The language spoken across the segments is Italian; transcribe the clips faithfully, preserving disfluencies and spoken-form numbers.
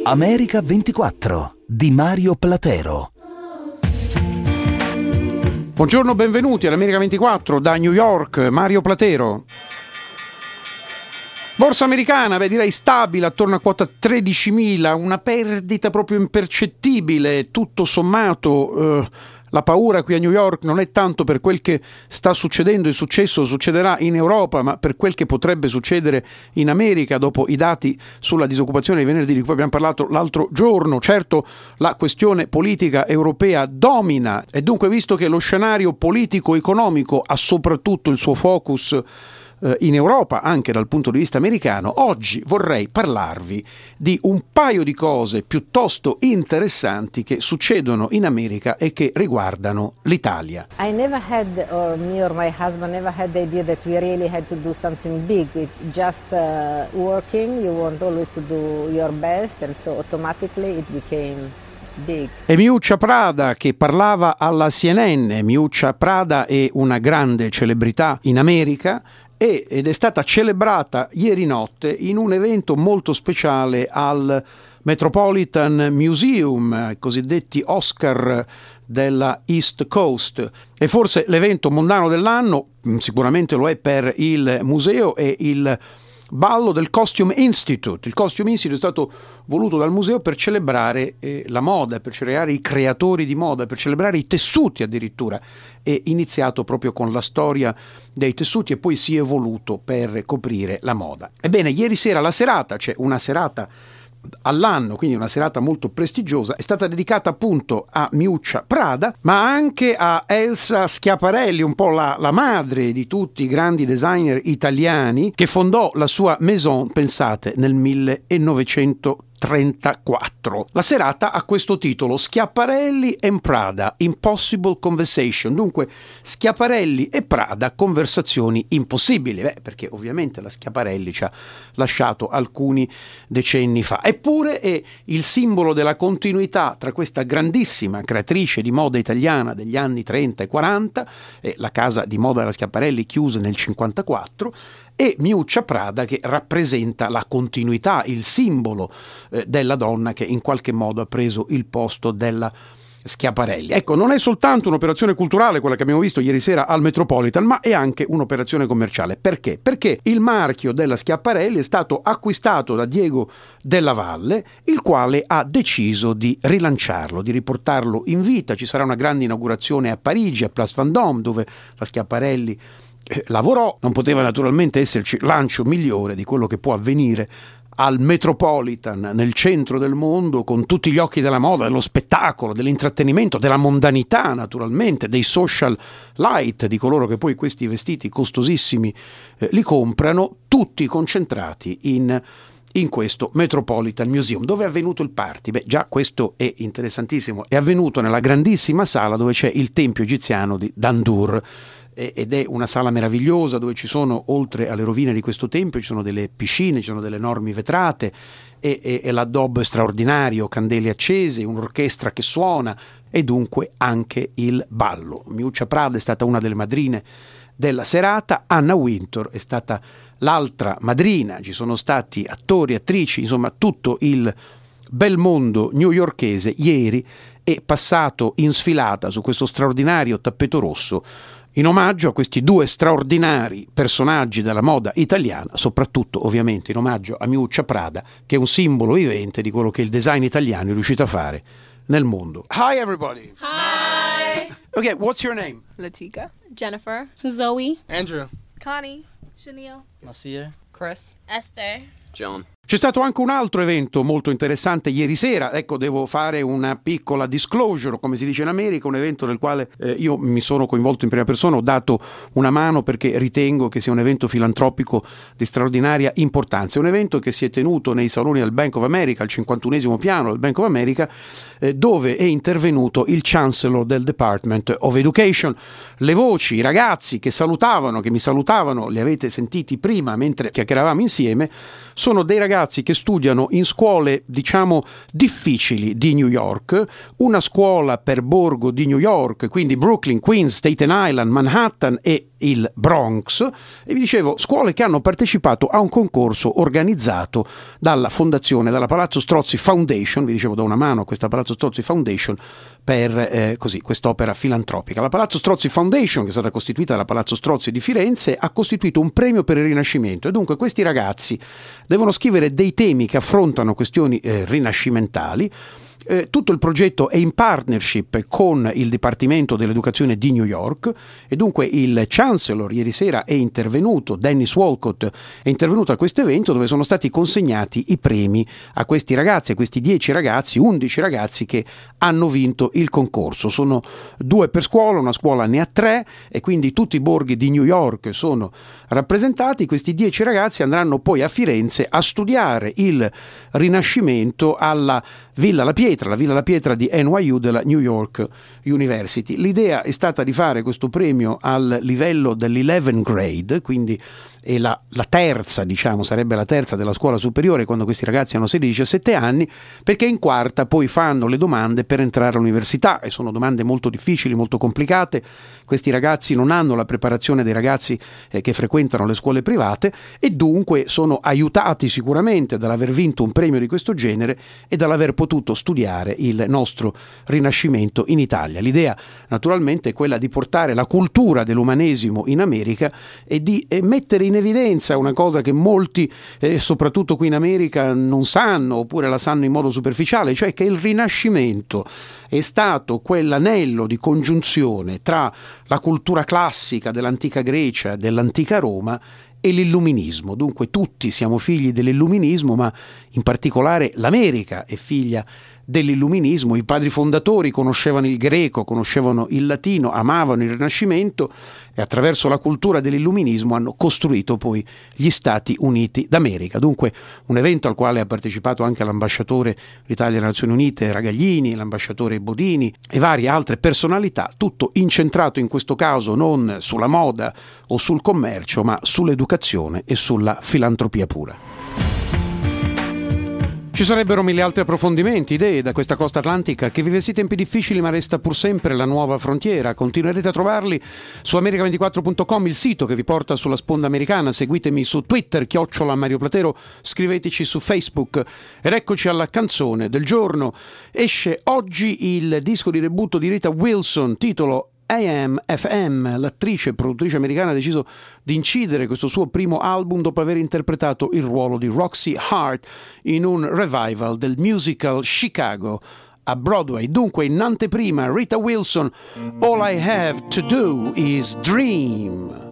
America ventiquattro di Mario Platero. Buongiorno, benvenuti all'America ventiquattro da New York, Mario Platero. Borsa americana, beh, direi stabile, attorno a quota tredicimila, una perdita proprio impercettibile, tutto sommato. Eh, la paura qui a New York non è tanto per quel che sta succedendo, è successo, succederà in Europa, ma per quel che potrebbe succedere in America dopo i dati sulla disoccupazione di venerdì di cui abbiamo parlato l'altro giorno. Certo, la questione politica europea domina e dunque, visto che lo scenario politico-economico ha soprattutto il suo focus in Europa, anche dal punto di vista americano, oggi vorrei parlarvi di un paio di cose piuttosto interessanti che succedono in America e che riguardano l'Italia. I never had, or me or my husband never had the idea that we really had to do something big. It just uh, working, you want always to do your best, and so automatically it became big. E Miuccia Prada, che parlava alla C N N. Miuccia Prada è una grande celebrità in America ed è stata celebrata ieri notte in un evento molto speciale al Metropolitan Museum, i cosiddetti Oscar della East Coast. E forse l'evento mondano dell'anno, sicuramente lo è per il museo, è il ballo del Costume Institute. Il Costume Institute è stato voluto dal museo per celebrare eh, la moda, per celebrare i creatori di moda, per celebrare i tessuti addirittura. È iniziato proprio con la storia dei tessuti e poi si è evoluto per coprire la moda. Ebbene, ieri sera la serata, c'è una serata all'anno, quindi una serata molto prestigiosa, è stata dedicata appunto a Miuccia Prada, ma anche a Elsa Schiaparelli, un po' la, la madre di tutti i grandi designer italiani, che fondò la sua maison, pensate, nel millenovecentotrentaquattro. La serata ha questo titolo: Schiaparelli and Prada, Impossible Conversation. Dunque Schiaparelli e Prada, conversazioni impossibili. Beh, perché ovviamente la Schiaparelli ci ha lasciato alcuni decenni fa, eppure è il simbolo della continuità tra questa grandissima creatrice di moda italiana degli anni trenta e quaranta, e la casa di moda della Schiaparelli chiuse nel cinquantaquattro, e Miuccia Prada, che rappresenta la continuità, il simbolo eh, della donna che in qualche modo ha preso il posto della Schiaparelli. Ecco, non è soltanto un'operazione culturale quella che abbiamo visto ieri sera al Metropolitan, ma è anche un'operazione commerciale. Perché? Perché il marchio della Schiaparelli è stato acquistato da Diego Della Valle, il quale ha deciso di rilanciarlo, di riportarlo in vita. Ci sarà una grande inaugurazione a Parigi, a Place Vendôme, dove la Schiaparelli eh, lavorò. Non poteva naturalmente esserci lancio migliore di quello che può avvenire al Metropolitan, nel centro del mondo, con tutti gli occhi della moda, dello spettacolo, dell'intrattenimento, della mondanità naturalmente, dei social light, di coloro che poi questi vestiti costosissimi eh, li comprano, tutti concentrati in, in questo Metropolitan Museum. Dove è avvenuto il party? Beh, già questo è interessantissimo, è avvenuto nella grandissima sala dove c'è il tempio egiziano di Dandur, ed è una sala meravigliosa dove ci sono, oltre alle rovine di questo tempio, ci sono delle piscine, ci sono delle enormi vetrate e, e, e l'addobbo straordinario, candele accese, un'orchestra che suona e dunque anche il ballo. Miuccia Prada è stata una delle madrine della serata, Anna Wintour è stata l'altra madrina, ci sono stati attori, attrici, insomma tutto il bel mondo newyorkese ieri è passato in sfilata su questo straordinario tappeto rosso in omaggio a questi due straordinari personaggi della moda italiana, soprattutto ovviamente in omaggio a Miuccia Prada, che è un simbolo vivente di quello che il design italiano è riuscito a fare nel mondo. Hi everybody! Hi! Okay, what's your name? Latika. Jennifer. Zoe. Andrew. Connie. Chanel. Nasir. Chris. Esther. John. C'è stato anche un altro evento molto interessante ieri sera. Ecco, devo fare una piccola disclosure, come si dice in America, un evento nel quale eh, io mi sono coinvolto in prima persona, ho dato una mano perché ritengo che sia un evento filantropico di straordinaria importanza. È un evento che si è tenuto nei saloni del Bank of America, al cinquantunesimo piano del Bank of America, eh, dove è intervenuto il Chancellor del Department of Education. Le voci, i ragazzi che salutavano, che mi salutavano, li avete sentiti prima mentre chiacchieravamo insieme, sono dei ragazzi che studiano in scuole, diciamo, difficili di New York, una scuola per borgo di New York, quindi Brooklyn, Queens, Staten Island, Manhattan e il Bronx, e vi dicevo scuole che hanno partecipato a un concorso organizzato dalla fondazione, dalla Palazzo Strozzi Foundation, vi dicevo da una mano a questa Palazzo Strozzi Foundation per eh, così, quest'opera filantropica. La Palazzo Strozzi Foundation, che è stata costituita dalla Palazzo Strozzi di Firenze, ha costituito un premio per il Rinascimento, e dunque questi ragazzi devono scrivere dei temi che affrontano questioni eh, rinascimentali. Eh, tutto il progetto è in partnership con il Dipartimento dell'Educazione di New York, e dunque il Chancellor ieri sera è intervenuto, Dennis Walcott è intervenuto a questo evento dove sono stati consegnati i premi a questi ragazzi, a questi dieci ragazzi, undici ragazzi che hanno vinto il concorso. Sono due per scuola, una scuola ne ha tre, e quindi tutti i borghi di New York sono rappresentati. Questi dieci ragazzi andranno poi a Firenze a studiare il Rinascimento alla Villa La Pietra, la Villa La Pietra di N Y U della New York University. L'idea è stata di fare questo premio al livello dell'eleventh grade, quindi è la, la terza, diciamo, sarebbe la terza della scuola superiore quando questi ragazzi hanno sedici diciassette anni, perché in quarta poi fanno le domande per entrare all'università, e sono domande molto difficili, molto complicate. Questi ragazzi non hanno la preparazione dei ragazzi eh, che frequentano le scuole private, e dunque sono aiutati sicuramente dall'aver vinto un premio di questo genere e dall'aver potuto studiare il nostro Rinascimento in Italia. L'idea naturalmente è quella di portare la cultura dell'umanesimo in America e di eh, mettere in evidenza una cosa che molti, eh, soprattutto qui in America, non sanno, oppure la sanno in modo superficiale, cioè che il Rinascimento è stato quell'anello di congiunzione tra la cultura classica dell'antica Grecia, dell'antica Roma e l'illuminismo. Dunque tutti siamo figli dell'illuminismo, ma in particolare l'America è figlia dell'illuminismo. I padri fondatori conoscevano il greco, conoscevano il latino, amavano il Rinascimento, e attraverso la cultura dell'illuminismo hanno costruito poi gli Stati Uniti d'America. Dunque un evento al quale ha partecipato anche l'ambasciatore d'Italia alle Nazioni Unite Ragaglini, l'ambasciatore Bodini e varie altre personalità, tutto incentrato in questo caso non sulla moda o sul commercio, ma sull'educazione e sulla filantropia pura. Ci sarebbero mille altri approfondimenti, idee da questa costa atlantica che vive sì tempi difficili, ma resta pur sempre la nuova frontiera. Continuerete a trovarli su america ventiquattro punto com, il sito che vi porta sulla sponda americana. Seguitemi su Twitter, chiocciola Mario Platero, scriveteci su Facebook. Ed eccoci alla canzone del giorno. Esce oggi il disco di debutto di Rita Wilson, titolo A M F M. L'attrice e produttrice americana ha deciso di incidere questo suo primo album dopo aver interpretato il ruolo di Roxy Hart in un revival del musical Chicago a Broadway. Dunque, in anteprima, Rita Wilson, All I Have to Do Is Dream.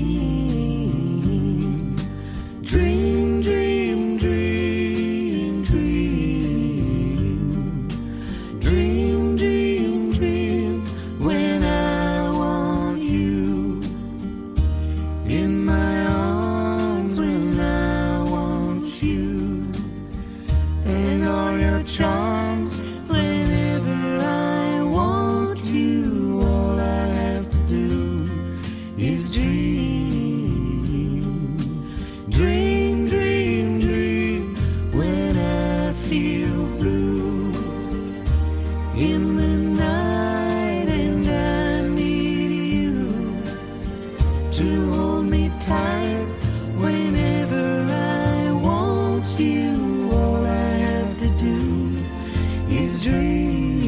Dream, dream, dream, dream, dream, dream, dream, dream, when I want you in my arms, when I want you, and all your charms, whenever I want you, all I have to do is dream, dream, dream, dream, when I feel blue in the night and I need you to hold me tight whenever I want you, all I have to do is dream.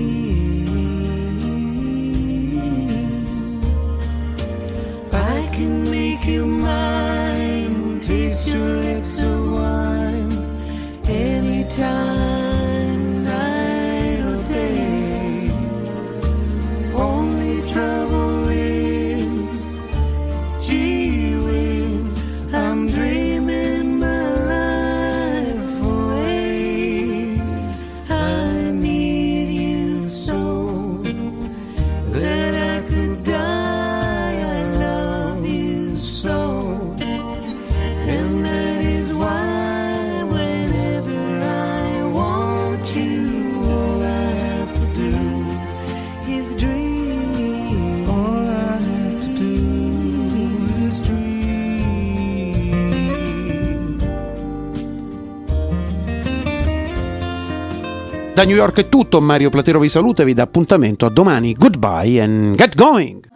I can make you mine, taste your lips of wine, anytime, night or day. Only trouble is, gee whiz, I'm dreaming my life away. I need you so that I could die. I love you so, and that is why whenever I want you, all I have to do is dream. All I have to do is dream. Da New York è tutto, Mario Platero vi saluta e vi dà appuntamento a domani. Goodbye and get going!